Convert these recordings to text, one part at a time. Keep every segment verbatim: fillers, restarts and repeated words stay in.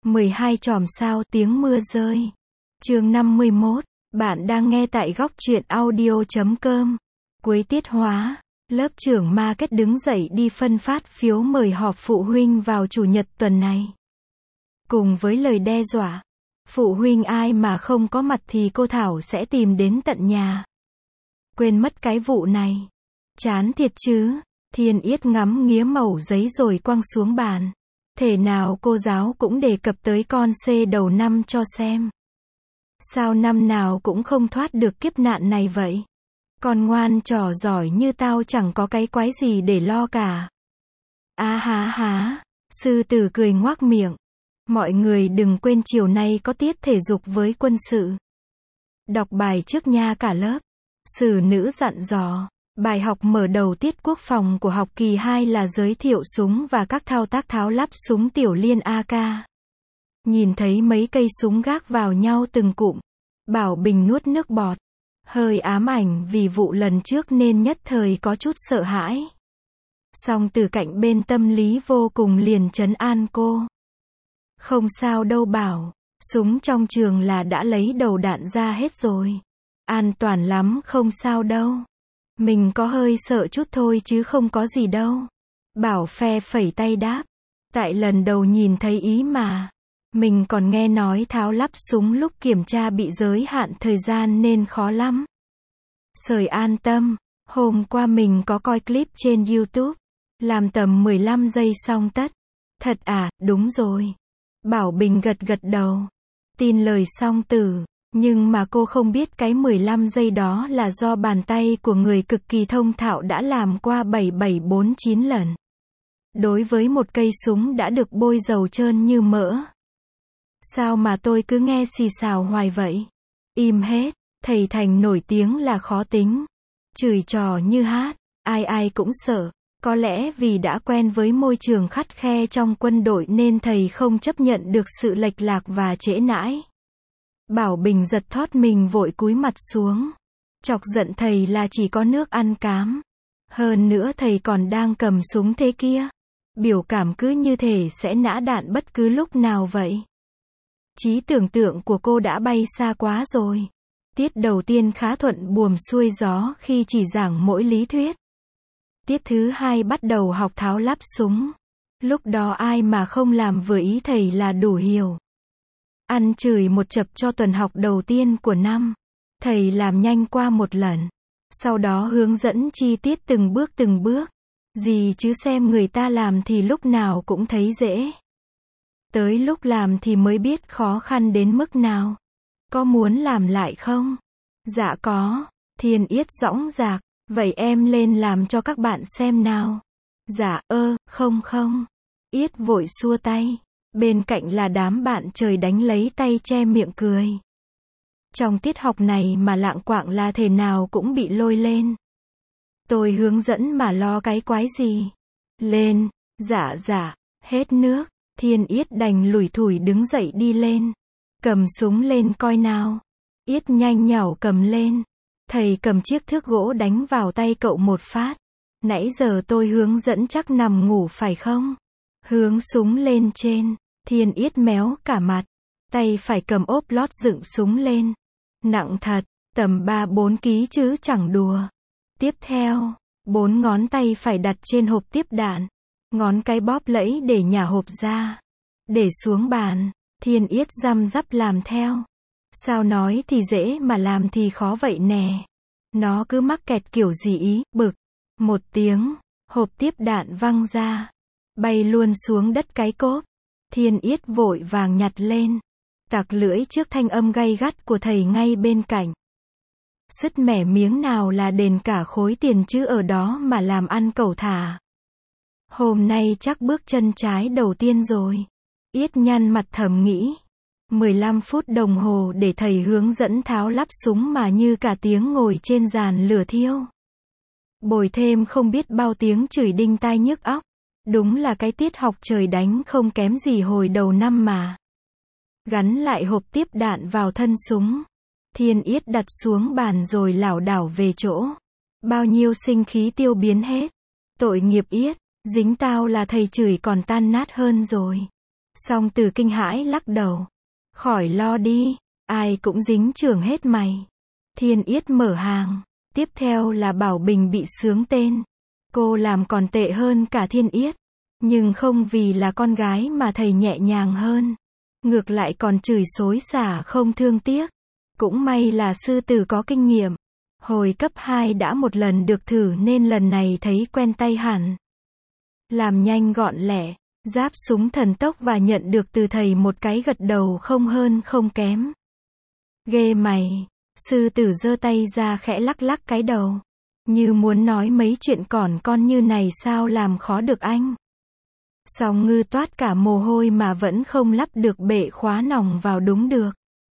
mười hai chòm sao tiếng mưa rơi. Chương năm mươi mốt. Bạn đang nghe tại góc truyện audio chấm com. Cuối tiết hóa, lớp trưởng Market đứng dậy đi phân phát phiếu mời họp phụ huynh vào chủ nhật tuần này. Cùng với lời đe dọa, phụ huynh ai mà không có mặt thì cô Thảo sẽ tìm đến tận nhà. Quên mất cái vụ này. Chán thiệt chứ. Thiên Yết ngắm nghía mẩu giấy rồi quăng xuống bàn. Thể nào cô giáo cũng đề cập tới con C đầu năm cho xem. Sao năm nào cũng không thoát được kiếp nạn này vậy? Con ngoan trò giỏi như tao chẳng có cái quái gì để lo cả. À há há. Sư tử cười ngoác miệng. Mọi người đừng quên chiều nay có tiết thể dục với quân sự. Đọc bài trước nha cả lớp. Sử nữ dặn dò. Bài học mở đầu tiết quốc phòng của học kỳ hai là giới thiệu súng và các thao tác tháo lắp súng tiểu liên a ca. Nhìn thấy mấy cây súng gác vào nhau từng cụm, Bảo Bình nuốt nước bọt. Hơi ám ảnh vì vụ lần trước nên nhất thời có chút sợ hãi. Song từ cạnh bên tâm lý vô cùng liền trấn an cô. Không sao đâu Bảo, súng trong trường là đã lấy đầu đạn ra hết rồi. An toàn lắm, không sao đâu. Mình có hơi sợ chút thôi chứ không có gì đâu. Bảo phe phẩy tay đáp. Tại lần đầu nhìn thấy ý mà. Mình còn nghe nói tháo lắp súng lúc kiểm tra bị giới hạn thời gian nên khó lắm. Sởi an tâm. Hôm qua mình có coi clip trên YouTube. Làm tầm mười lăm giây xong tất. Thật à, đúng rồi. Bảo Bình gật gật đầu. Tin lời song tử. Nhưng mà cô không biết cái mười lăm giây đó là do bàn tay của người cực kỳ thông thạo đã làm qua bảy bảy bốn chín lần. Đối với một cây súng đã được bôi dầu trơn như mỡ. Sao mà tôi cứ nghe xì xào hoài vậy? Im hết, thầy Thành nổi tiếng là khó tính. Chửi trò như hát, ai ai cũng sợ. Có lẽ vì đã quen với môi trường khắt khe trong quân đội nên thầy không chấp nhận được sự lệch lạc và trễ nãi. Bảo Bình giật thót mình vội cúi mặt xuống. Chọc giận thầy là chỉ có nước ăn cám. Hơn nữa thầy còn đang cầm súng thế kia. Biểu cảm cứ như thể sẽ nã đạn bất cứ lúc nào vậy. Trí tưởng tượng của cô đã bay xa quá rồi. Tiết đầu tiên khá thuận buồm xuôi gió khi chỉ giảng mỗi lý thuyết. Tiết thứ hai bắt đầu học tháo lắp súng. Lúc đó ai mà không làm vừa ý thầy là đủ hiểu. Ăn chửi một chập cho tuần học đầu tiên của năm. Thầy làm nhanh qua một lần. Sau đó hướng dẫn chi tiết từng bước từng bước. Gì chứ xem người ta làm thì lúc nào cũng thấy dễ. Tới lúc làm thì mới biết khó khăn đến mức nào. Có muốn làm lại không? Dạ có. Thiên Yết dõng dạc. Vậy em lên làm cho các bạn xem nào. Dạ ơ, không không. Yết vội xua tay. Bên cạnh là đám bạn trời đánh lấy tay che miệng cười. Trong tiết học này mà lạng quạng là thể nào cũng bị lôi lên. Tôi hướng dẫn mà lo cái quái gì. Lên, dạ dạ, hết nước. Thiên Yết đành lủi thủi đứng dậy đi lên. Cầm súng lên coi nào. Yết nhanh nhảu cầm lên. Thầy cầm chiếc thước gỗ đánh vào tay cậu một phát. Nãy giờ tôi hướng dẫn chắc nằm ngủ phải không? Hướng súng lên trên. Thiên Yết méo cả mặt. Tay phải cầm ốp lót dựng súng lên. Nặng thật, tầm ba bốn ký chứ chẳng đùa. Tiếp theo, bốn ngón tay phải đặt trên hộp tiếp đạn. Ngón cái bóp lẫy để nhả hộp ra. Để xuống bàn. Thiên Yết răm rắp làm theo. Sao nói thì dễ mà làm thì khó vậy nè. Nó cứ mắc kẹt kiểu gì ý, bực. Một tiếng, hộp tiếp đạn văng ra. Bay luôn xuống đất cái cốp. Thiên Yết vội vàng nhặt lên. Tặc lưỡi trước thanh âm gay gắt của thầy ngay bên cạnh. Sứt mẻ miếng nào là đền cả khối tiền chứ ở đó mà làm ăn cẩu thả. Hôm nay chắc bước chân trái đầu tiên rồi. Yết nhăn mặt thầm nghĩ. mười lăm phút đồng hồ để thầy hướng dẫn tháo lắp súng mà như cả tiếng ngồi trên giàn lửa thiêu. Bồi thêm không biết bao tiếng chửi đinh tai nhức óc. Đúng là cái tiết học trời đánh không kém gì hồi đầu năm mà. Gắn lại hộp tiếp đạn vào thân súng. Thiên Yết đặt xuống bàn rồi lảo đảo về chỗ. Bao nhiêu sinh khí tiêu biến hết. Tội nghiệp Yết, dính tao là thầy chửi còn tan nát hơn rồi. Song Từ kinh hãi lắc đầu. Khỏi lo đi, ai cũng dính chưởng hết mày. Thiên Yết mở hàng. Tiếp theo là Bảo Bình bị xướng tên. Cô làm còn tệ hơn cả Thiên Yết. Nhưng không vì là con gái mà thầy nhẹ nhàng hơn. Ngược lại còn chửi xối xả không thương tiếc. Cũng may là sư tử có kinh nghiệm. Hồi cấp hai đã một lần được thử nên lần này thấy quen tay hẳn. Làm nhanh gọn lẹ, giáp súng thần tốc và nhận được từ thầy một cái gật đầu không hơn không kém. Ghê mày, sư tử giơ tay ra khẽ lắc lắc cái đầu. Như muốn nói mấy chuyện còn con như này sao làm khó được anh. Song Ngư toát cả mồ hôi mà vẫn không lắp được bệ khóa nòng vào đúng được.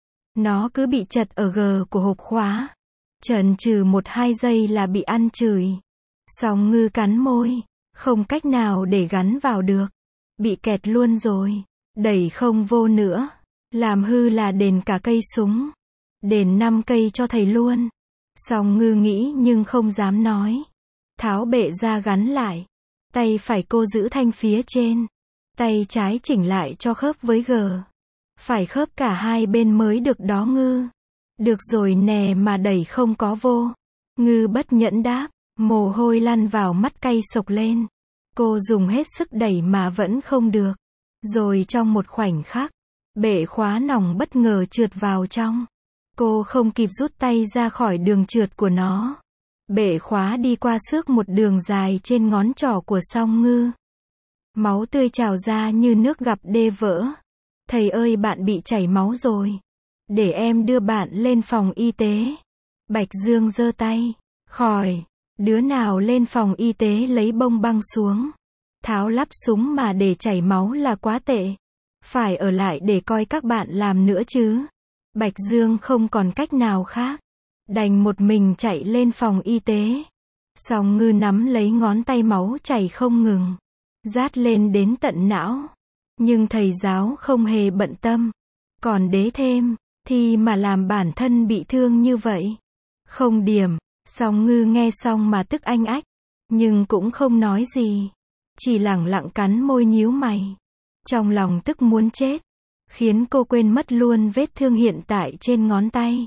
Nó cứ bị chật ở gờ của hộp khóa. Chần chừ một hai giây là bị ăn chửi. Song Ngư cắn môi, không cách nào để gắn vào được. Bị kẹt luôn rồi, đẩy không vô nữa. Làm hư là đền cả cây súng. Đền năm cây cho thầy luôn. Song Ngư nghĩ nhưng không dám nói. Tháo bệ ra gắn lại. Tay phải cô giữ thanh phía trên. Tay trái chỉnh lại cho khớp với gờ. Phải khớp cả hai bên mới được đó Ngư. Được rồi nè mà đẩy không có vô. Ngư bất nhẫn đáp, mồ hôi lăn vào mắt cay sộc lên. Cô dùng hết sức đẩy mà vẫn không được. Rồi trong một khoảnh khắc, bệ khóa nòng bất ngờ trượt vào trong. Cô không kịp rút tay ra khỏi đường trượt của nó. Bệ khóa đi qua xước một đường dài trên ngón trỏ của Song Ngư. Máu tươi trào ra như nước gặp đê vỡ. Thầy ơi bạn bị chảy máu rồi. Để em đưa bạn lên phòng y tế. Bạch Dương giơ tay. Khỏi. Đứa nào lên phòng y tế lấy bông băng xuống. Tháo lắp súng mà để chảy máu là quá tệ. Phải ở lại để coi các bạn làm nữa chứ. Bạch Dương không còn cách nào khác. Đành một mình chạy lên phòng y tế. Song Ngư nắm lấy ngón tay máu chảy không ngừng. Rát lên đến tận não. Nhưng thầy giáo không hề bận tâm. Còn đế thêm, thì mà làm bản thân bị thương như vậy. Không điểm. Song Ngư nghe xong mà tức anh ách. Nhưng cũng không nói gì. Chỉ lẳng lặng cắn môi nhíu mày. Trong lòng tức muốn chết. Khiến cô quên mất luôn vết thương hiện tại trên ngón tay.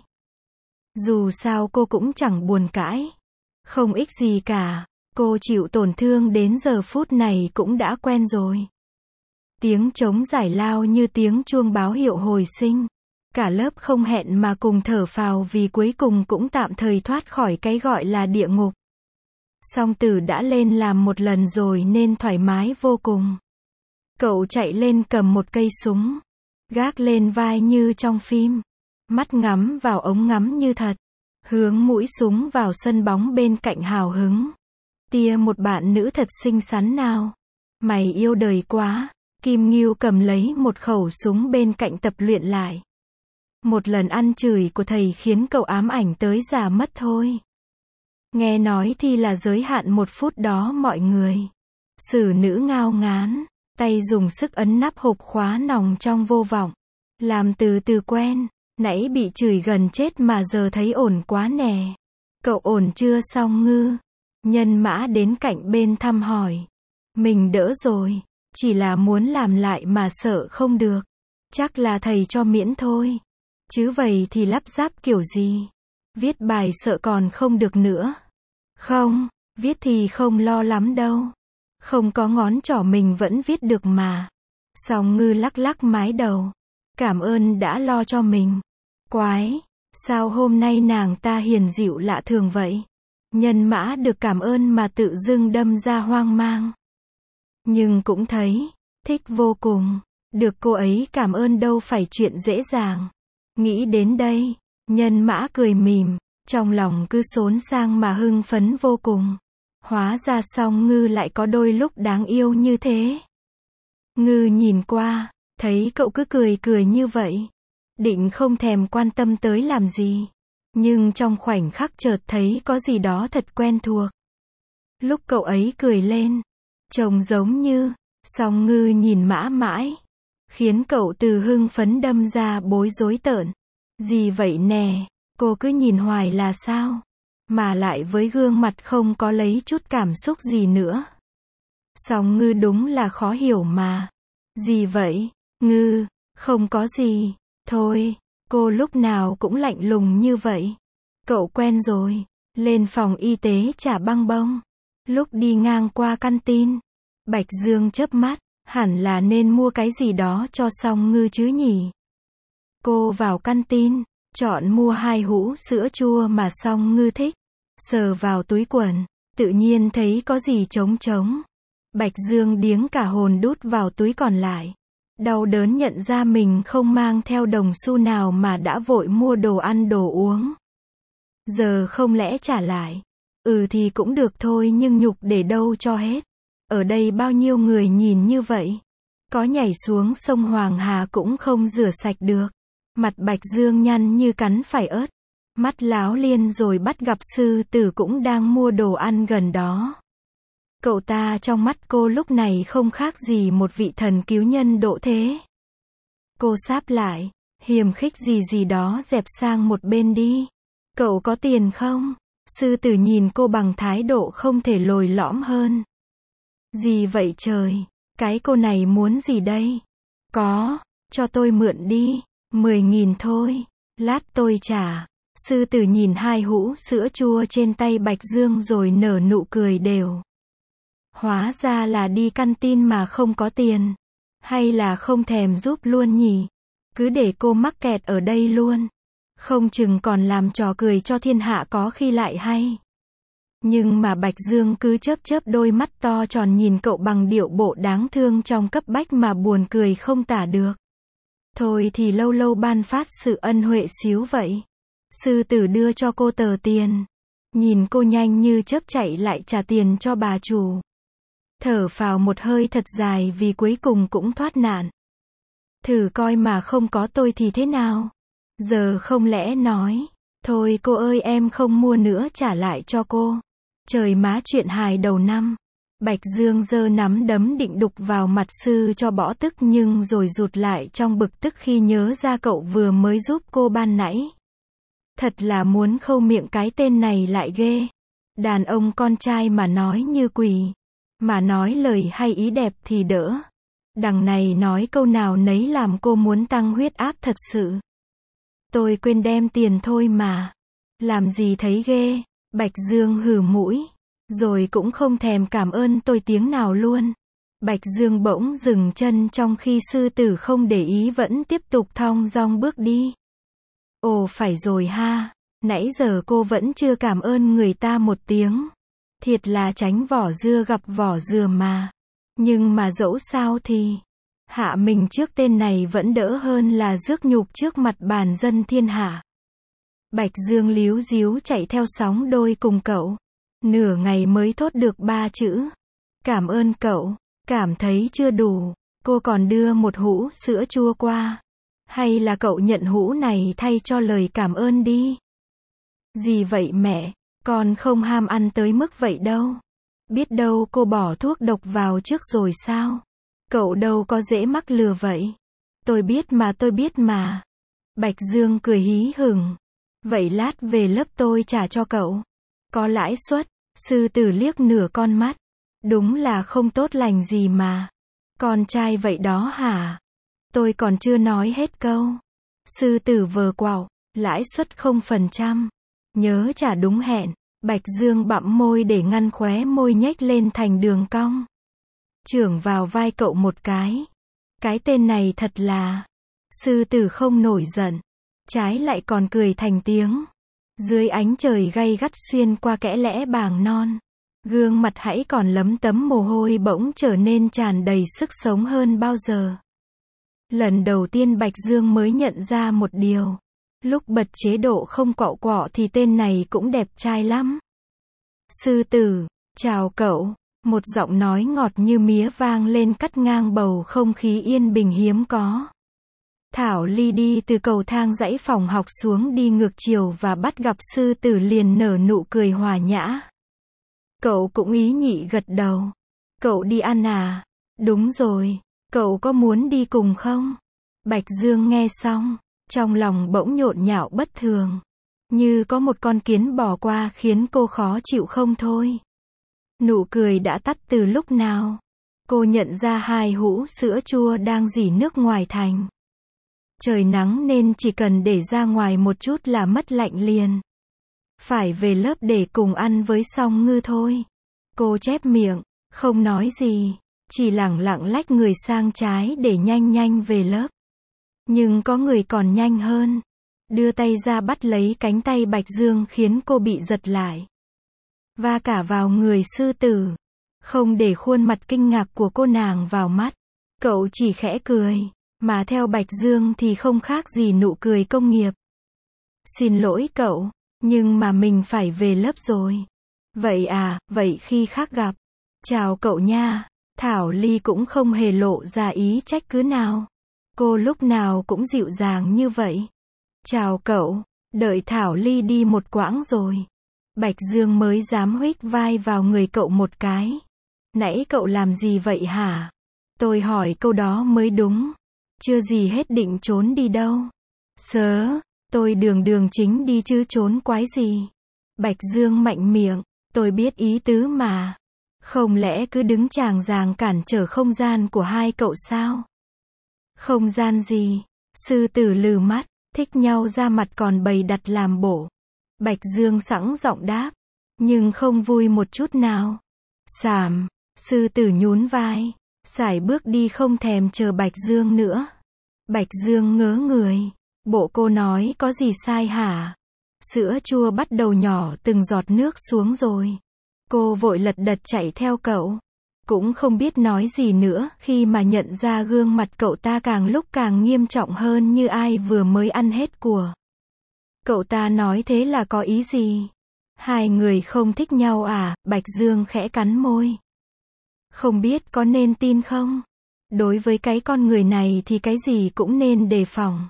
Dù sao cô cũng chẳng buồn cãi. Không ích gì cả. Cô chịu tổn thương đến giờ phút này cũng đã quen rồi. Tiếng trống giải lao như tiếng chuông báo hiệu hồi sinh. Cả lớp không hẹn mà cùng thở phào vì cuối cùng cũng tạm thời thoát khỏi cái gọi là địa ngục. Song Tử đã lên làm một lần rồi nên thoải mái vô cùng. Cậu chạy lên cầm một cây súng. Gác lên vai như trong phim. Mắt ngắm vào ống ngắm như thật. Hướng mũi súng vào sân bóng bên cạnh hào hứng. Tia một bạn nữ thật xinh xắn nào. Mày yêu đời quá. Kim Ngưu cầm lấy một khẩu súng bên cạnh tập luyện lại. Một lần ăn chửi của thầy khiến cậu ám ảnh tới già mất thôi. Nghe nói thì là giới hạn một phút đó mọi người. Xử nữ ngao ngán. Tay dùng sức ấn nắp hộp khóa nòng trong vô vọng. Làm từ từ quen. Nãy bị chửi gần chết mà giờ thấy ổn quá nè. Cậu ổn chưa Song Ngư? Nhân Mã đến cạnh bên thăm hỏi. Mình đỡ rồi. Chỉ là muốn làm lại mà sợ không được. Chắc là thầy cho miễn thôi. Chứ vậy thì lắp ráp kiểu gì? Viết bài sợ còn không được nữa. Không, viết thì không lo lắm đâu. Không có ngón trỏ mình vẫn viết được mà. Song Ngư lắc lắc mái đầu. Cảm ơn đã lo cho mình. Quái, sao hôm nay nàng ta hiền dịu lạ thường vậy? Nhân Mã được cảm ơn mà tự dưng đâm ra hoang mang. Nhưng cũng thấy, thích vô cùng. Được cô ấy cảm ơn đâu phải chuyện dễ dàng. Nghĩ đến đây, Nhân Mã cười mỉm, trong lòng cứ xốn sang mà hưng phấn vô cùng. Hóa ra Song Ngư lại có đôi lúc đáng yêu như thế. Ngư nhìn qua, thấy cậu cứ cười cười như vậy. Định không thèm quan tâm tới làm gì. Nhưng trong khoảnh khắc chợt thấy có gì đó thật quen thuộc. Lúc cậu ấy cười lên, trông giống như, Song Ngư nhìn mã mãi. Khiến cậu từ hưng phấn đâm ra bối rối tợn. Gì vậy nè, cô cứ nhìn hoài là sao? Mà lại với gương mặt không có lấy chút cảm xúc gì nữa. Song Ngư đúng là khó hiểu mà. Gì vậy? Ngư, không có gì, thôi, cô lúc nào cũng lạnh lùng như vậy. Cậu quen rồi, lên phòng y tế trả băng bông. Lúc đi ngang qua căn tin, Bạch Dương chớp mắt, hẳn là nên mua cái gì đó cho Song Ngư chứ nhỉ. Cô vào căn tin, chọn mua hai hũ sữa chua mà Song Ngư thích, sờ vào túi quần, tự nhiên thấy có gì trống trống. Bạch Dương điếng cả hồn đút vào túi còn lại. Đau đớn nhận ra mình không mang theo đồng xu nào mà đã vội mua đồ ăn đồ uống. Giờ không lẽ trả lại? Ừ thì cũng được thôi nhưng nhục để đâu cho hết. Ở đây bao nhiêu người nhìn như vậy. Có nhảy xuống sông Hoàng Hà cũng không rửa sạch được. Mặt Bạch Dương nhăn như cắn phải ớt. Mắt láo liên rồi bắt gặp sư tử cũng đang mua đồ ăn gần đó. Cậu ta trong mắt cô lúc này không khác gì một vị thần cứu nhân độ thế. Cô sáp lại, hiềm khích gì gì đó dẹp sang một bên đi. Cậu có tiền không? Sư tử nhìn cô bằng thái độ không thể lồi lõm hơn. Gì vậy trời? Cái cô này muốn gì đây? Có, cho tôi mượn đi. Mười nghìn thôi. Lát tôi trả. Sư tử nhìn hai hũ sữa chua trên tay Bạch Dương rồi nở nụ cười đều. Hóa ra là đi căn tin mà không có tiền. Hay là không thèm giúp luôn nhỉ? Cứ để cô mắc kẹt ở đây luôn. Không chừng còn làm trò cười cho thiên hạ có khi lại hay. Nhưng mà Bạch Dương cứ chớp chớp đôi mắt to tròn nhìn cậu bằng điệu bộ đáng thương trong cấp bách mà buồn cười không tả được. Thôi thì lâu lâu ban phát sự ân huệ xíu vậy. Sư tử đưa cho cô tờ tiền. Nhìn cô nhanh như chớp chạy lại trả tiền cho bà chủ. Thở phào một hơi thật dài vì cuối cùng cũng thoát nạn. Thử coi mà không có tôi thì thế nào? Giờ không lẽ nói, thôi cô ơi em không mua nữa trả lại cho cô. Trời má chuyện hài đầu năm. Bạch Dương giơ nắm đấm định đục vào mặt sư cho bỏ tức nhưng rồi rụt lại trong bực tức khi nhớ ra cậu vừa mới giúp cô ban nãy. Thật là muốn khâu miệng cái tên này lại ghê. Đàn ông con trai mà nói như quỷ. Mà nói lời hay ý đẹp thì đỡ. Đằng này nói câu nào nấy làm cô muốn tăng huyết áp thật sự. Tôi quên đem tiền thôi mà. Làm gì thấy ghê. Bạch Dương hừ mũi. Rồi cũng không thèm cảm ơn tôi tiếng nào luôn. Bạch Dương bỗng dừng chân trong khi sư tử không để ý vẫn tiếp tục thong dong bước đi. Ồ phải rồi ha. Nãy giờ cô vẫn chưa cảm ơn người ta một tiếng. Thiệt là tránh vỏ dưa gặp vỏ dừa mà. Nhưng mà dẫu sao thì hạ mình trước tên này vẫn đỡ hơn là rước nhục trước mặt bàn dân thiên hạ. Bạch Dương líu díu chạy theo sóng đôi cùng cậu. Nửa ngày mới thốt được ba chữ. Cảm ơn cậu. Cảm thấy chưa đủ. Cô còn đưa một hũ sữa chua qua. Hay là cậu nhận hũ này thay cho lời cảm ơn đi. Gì vậy mẹ? Con không ham ăn tới mức vậy đâu. Biết đâu cô bỏ thuốc độc vào trước rồi sao? Cậu đâu có dễ mắc lừa vậy. Tôi biết mà tôi biết mà. Bạch Dương cười hí hửng. Vậy lát về lớp tôi trả cho cậu. Có lãi suất. Sư tử liếc nửa con mắt. Đúng là không tốt lành gì mà. Con trai vậy đó hả? Tôi còn chưa nói hết câu. Sư tử vờ quạo. Lãi suất không phần trăm. Nhớ trả đúng hẹn. Bạch Dương bặm môi để ngăn khóe môi nhếch lên thành đường cong. Chưởng vào vai cậu một cái. Cái tên này thật là. Sư tử không nổi giận. Trái lại còn cười thành tiếng. Dưới ánh trời gay gắt xuyên qua kẽ lẽ bàng non. Gương mặt hãy còn lấm tấm mồ hôi bỗng trở nên tràn đầy sức sống hơn bao giờ. Lần đầu tiên Bạch Dương mới nhận ra một điều. Lúc bật chế độ không quạo quọ thì tên này cũng đẹp trai lắm. Sư tử, chào cậu. Một giọng nói ngọt như mía vang lên cắt ngang bầu không khí yên bình hiếm có. Thảo Ly đi từ cầu thang dãy phòng học xuống đi ngược chiều và bắt gặp sư tử liền nở nụ cười hòa nhã. Cậu cũng ý nhị gật đầu. Cậu đi ăn à? Đúng rồi. Cậu có muốn đi cùng không? Bạch Dương nghe xong. Trong lòng bỗng nhộn nhạo bất thường. Như có một con kiến bò qua khiến cô khó chịu không thôi. Nụ cười đã tắt từ lúc nào. Cô nhận ra hai hũ sữa chua đang rỉ nước ngoài thành. Trời nắng nên chỉ cần để ra ngoài một chút là mất lạnh liền. Phải về lớp để cùng ăn với Song Ngư thôi. Cô chép miệng, không nói gì, chỉ lẳng lặng lách người sang trái để nhanh nhanh về lớp. Nhưng có người còn nhanh hơn. Đưa tay ra bắt lấy cánh tay Bạch Dương khiến cô bị giật lại. Va cả vào người sư tử. Không để khuôn mặt kinh ngạc của cô nàng vào mắt. Cậu chỉ khẽ cười. Mà theo Bạch Dương thì không khác gì nụ cười công nghiệp. Xin lỗi cậu, nhưng mà mình phải về lớp rồi. Vậy à, vậy khi khác gặp. Chào cậu nha. Thảo Ly cũng không hề lộ ra ý trách cứ nào. Cô lúc nào cũng dịu dàng như vậy. Chào cậu, đợi Thảo Ly đi một quãng rồi. Bạch Dương mới dám huých vai vào người cậu một cái. Nãy cậu làm gì vậy hả? Tôi hỏi câu đó mới đúng. Chưa gì hết định trốn đi đâu. Sớ, tôi đường đường chính đi chứ trốn quái gì. Bạch Dương mạnh miệng, tôi biết ý tứ mà. Không lẽ cứ đứng chàng ràng cản trở không gian của hai cậu sao? Không gian gì? Sư tử lừ mắt, thích nhau ra mặt còn bày đặt làm bổ. Bạch Dương sẵn giọng đáp, nhưng không vui một chút nào. Sảm, sư tử nhún vai, sải bước đi không thèm chờ Bạch Dương nữa. Bạch Dương ngớ người, bộ cô nói có gì sai hả? Sữa chua bắt đầu nhỏ từng giọt nước xuống rồi. Cô vội lật đật chạy theo cậu. Cũng không biết nói gì nữa khi mà nhận ra gương mặt cậu ta càng lúc càng nghiêm trọng hơn như ai vừa mới ăn hết của. Cậu ta nói thế là có ý gì? Hai người không thích nhau à? Bạch Dương khẽ cắn môi. Không biết có nên tin không? Đối với cái con người này thì cái gì cũng nên đề phòng.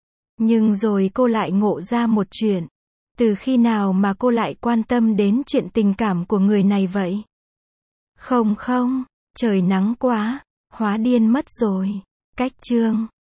Nhưng rồi cô lại ngộ ra một chuyện. Từ khi nào mà cô lại quan tâm đến chuyện tình cảm của người này vậy? Không không, trời nắng quá, hóa điên mất rồi. Cách chương